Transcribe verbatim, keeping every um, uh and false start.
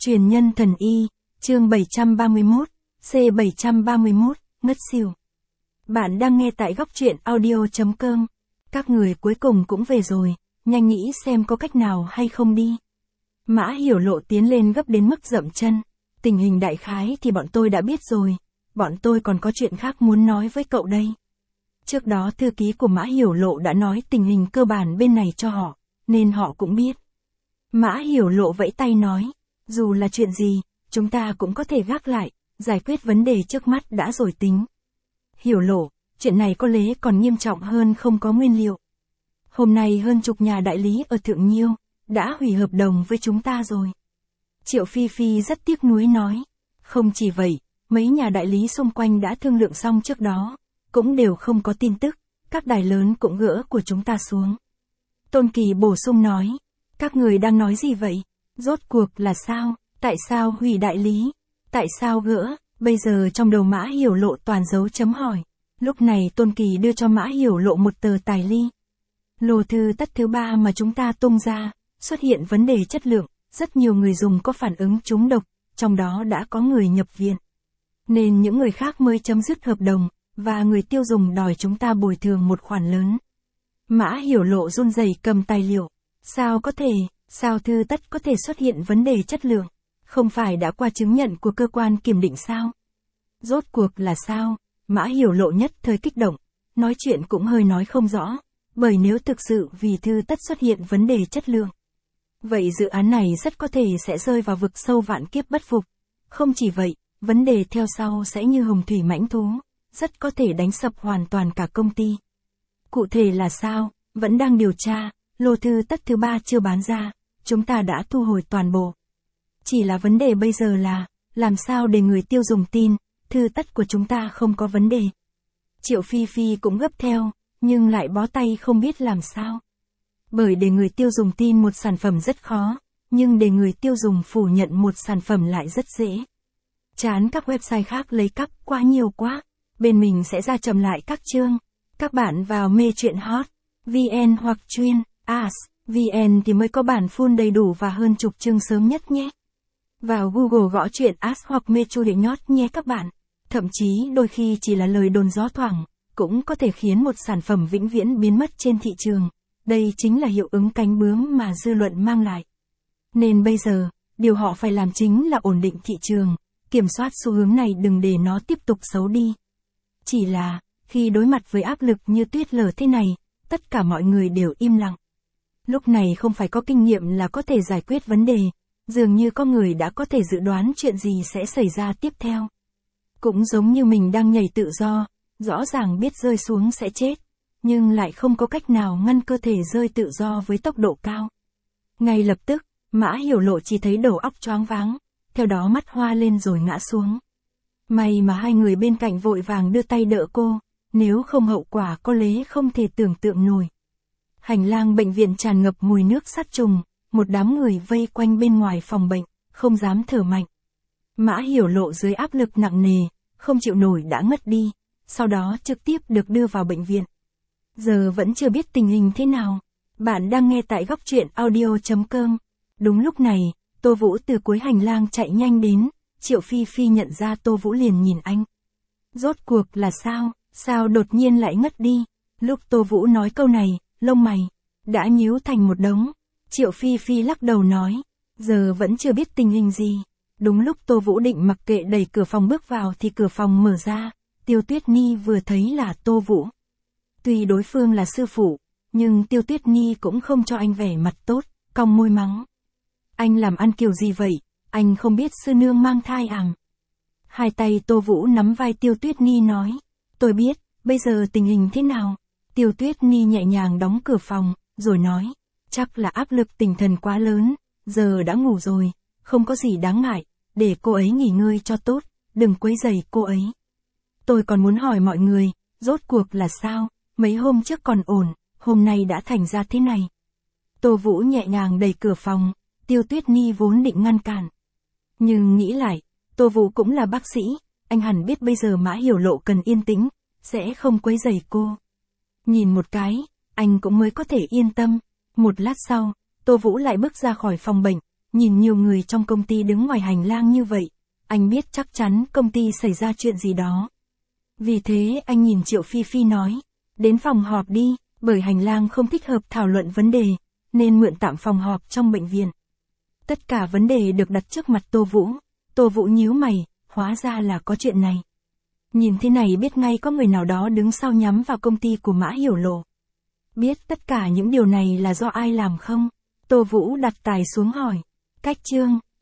Truyền nhân thần y, chương bảy trăm ba mươi mốt, C bảy trăm ba mươi mốt, ngất xỉu. Bạn đang nghe tại góc truyện audio chấm com. Các người cuối cùng cũng về rồi, nhanh nghĩ xem có cách nào hay không đi. Mã Hiểu Lộ tiến lên gấp đến mức dậm chân. Tình hình đại khái thì bọn tôi đã biết rồi, bọn tôi còn có chuyện khác muốn nói với cậu đây. Trước đó thư ký của Mã Hiểu Lộ đã nói tình hình cơ bản bên này cho họ, nên họ cũng biết. Mã Hiểu Lộ vẫy tay nói, dù là chuyện gì, chúng ta cũng có thể gác lại, giải quyết vấn đề trước mắt đã rồi tính. Hiểu Lộ, chuyện này có lẽ còn nghiêm trọng hơn không có nguyên liệu. Hôm nay hơn chục nhà đại lý ở Thượng Nhiêu, đã hủy hợp đồng với chúng ta rồi. Triệu Phi Phi rất tiếc nuối nói, không chỉ vậy, mấy nhà đại lý xung quanh đã thương lượng xong trước đó, cũng đều không có tin tức, các đài lớn cũng gỡ của chúng ta xuống. Tôn Kỳ bổ sung nói, các người đang nói gì vậy? Rốt cuộc là sao? Tại sao hủy đại lý? Tại sao gỡ? Bây giờ trong đầu Mã Hiểu Lộ toàn dấu chấm hỏi. Lúc này Tôn Kỳ đưa cho Mã Hiểu Lộ một tờ tài ly. Lô thư tất thứ ba mà chúng ta tung ra, xuất hiện vấn đề chất lượng, rất nhiều người dùng có phản ứng trúng độc, trong đó đã có người nhập viện. Nên những người khác mới chấm dứt hợp đồng, và người tiêu dùng đòi chúng ta bồi thường một khoản lớn. Mã Hiểu Lộ run rẩy cầm tài liệu. Sao có thể, sao thư tất có thể xuất hiện vấn đề chất lượng? Không phải đã qua chứng nhận của cơ quan kiểm định sao? Rốt cuộc là sao? Mã Hiểu Lộ nhất thời kích động, nói chuyện cũng hơi nói không rõ, bởi nếu thực sự vì thư tất xuất hiện vấn đề chất lượng, vậy dự án này rất có thể sẽ rơi vào vực sâu vạn kiếp bất phục. Không chỉ vậy, vấn đề theo sau sẽ như hồng thủy mãnh thú, rất có thể đánh sập hoàn toàn cả công ty. Cụ thể là sao? Vẫn đang điều tra, lô thư tất thứ ba chưa bán ra, chúng ta đã thu hồi toàn bộ. Chỉ là vấn đề bây giờ là, làm sao để người tiêu dùng tin, thư tất của chúng ta không có vấn đề. Triệu Phi Phi cũng gấp theo, nhưng lại bó tay không biết làm sao. Bởi để người tiêu dùng tin một sản phẩm rất khó, nhưng để người tiêu dùng phủ nhận một sản phẩm lại rất dễ. Chán các website khác lấy cắp quá nhiều quá, bên mình sẽ ra chậm lại các chương. Các bạn vào mê truyện hot, vn hoặc chuyên, as, vn thì mới có bản full đầy đủ và hơn chục chương sớm nhất nhé. Vào Google gõ truyện as hoặc mê truyện nhót nhé các bạn. Thậm chí đôi khi chỉ là lời đồn gió thoảng, cũng có thể khiến một sản phẩm vĩnh viễn biến mất trên thị trường. Đây chính là hiệu ứng cánh bướm mà dư luận mang lại. Nên bây giờ, điều họ phải làm chính là ổn định thị trường, kiểm soát xu hướng này đừng để nó tiếp tục xấu đi. Chỉ là, khi đối mặt với áp lực như tuyết lở thế này, tất cả mọi người đều im lặng. Lúc này không phải có kinh nghiệm là có thể giải quyết vấn đề, dường như có người đã có thể dự đoán chuyện gì sẽ xảy ra tiếp theo. Cũng giống như mình đang nhảy tự do, rõ ràng biết rơi xuống sẽ chết, nhưng lại không có cách nào ngăn cơ thể rơi tự do với tốc độ cao. Ngay lập tức, Mã Hiểu Lộ chỉ thấy đầu óc choáng váng, theo đó mắt hoa lên rồi ngã xuống. May mà hai người bên cạnh vội vàng đưa tay đỡ cô, nếu không hậu quả có lẽ không thể tưởng tượng nổi. Hành lang bệnh viện tràn ngập mùi nước sát trùng, một đám người vây quanh bên ngoài phòng bệnh, không dám thở mạnh. Mã Hiểu Lộ dưới áp lực nặng nề, không chịu nổi đã ngất đi, sau đó trực tiếp được đưa vào bệnh viện. Giờ vẫn chưa biết tình hình thế nào. Bạn đang nghe tại góc truyện audio chấm com. Đúng lúc này, Tô Vũ từ cuối hành lang chạy nhanh đến, Triệu Phi Phi nhận ra Tô Vũ liền nhìn anh. Rốt cuộc là sao, sao đột nhiên lại ngất đi? Lúc Tô Vũ nói câu này, lông mày đã nhíu thành một đống. Triệu Phi Phi lắc đầu nói, giờ vẫn chưa biết tình hình gì. Đúng lúc Tô Vũ định mặc kệ đẩy cửa phòng bước vào thì cửa phòng mở ra, Tiêu Tuyết Nhi vừa thấy là Tô Vũ. Tuy đối phương là sư phụ, nhưng Tiêu Tuyết Nhi cũng không cho anh vẻ mặt tốt, cong môi mắng. Anh làm ăn kiểu gì vậy, anh không biết sư nương mang thai àm. Hai tay Tô Vũ nắm vai Tiêu Tuyết Nhi nói, tôi biết, bây giờ tình hình thế nào? Tiêu Tuyết Nhi nhẹ nhàng đóng cửa phòng, rồi nói, chắc là áp lực tinh thần quá lớn, giờ đã ngủ rồi, không có gì đáng ngại, để cô ấy nghỉ ngơi cho tốt, đừng quấy rầy cô ấy. Tôi còn muốn hỏi mọi người, rốt cuộc là sao, mấy hôm trước còn ổn, hôm nay đã thành ra thế này. Tô Vũ nhẹ nhàng đẩy cửa phòng, Tiêu Tuyết Nhi vốn định ngăn cản. Nhưng nghĩ lại, Tô Vũ cũng là bác sĩ, anh hẳn biết bây giờ Mã Hiểu Lộ cần yên tĩnh, sẽ không quấy rầy cô. Nhìn một cái, anh cũng mới có thể yên tâm. Một lát sau, Tô Vũ lại bước ra khỏi phòng bệnh, nhìn nhiều người trong công ty đứng ngoài hành lang như vậy, anh biết chắc chắn công ty xảy ra chuyện gì đó. Vì thế anh nhìn Triệu Phi Phi nói, đến phòng họp đi, bởi hành lang không thích hợp thảo luận vấn đề, nên mượn tạm phòng họp trong bệnh viện. Tất cả vấn đề được đặt trước mặt Tô Vũ, Tô Vũ nhíu mày, hóa ra là có chuyện này. Nhìn thế này biết ngay có người nào đó đứng sau nhắm vào công ty của Mã Hiểu Lộ. Biết tất cả những điều này là do ai làm không? Tô Vũ đặt tài xuống hỏi. Cách chương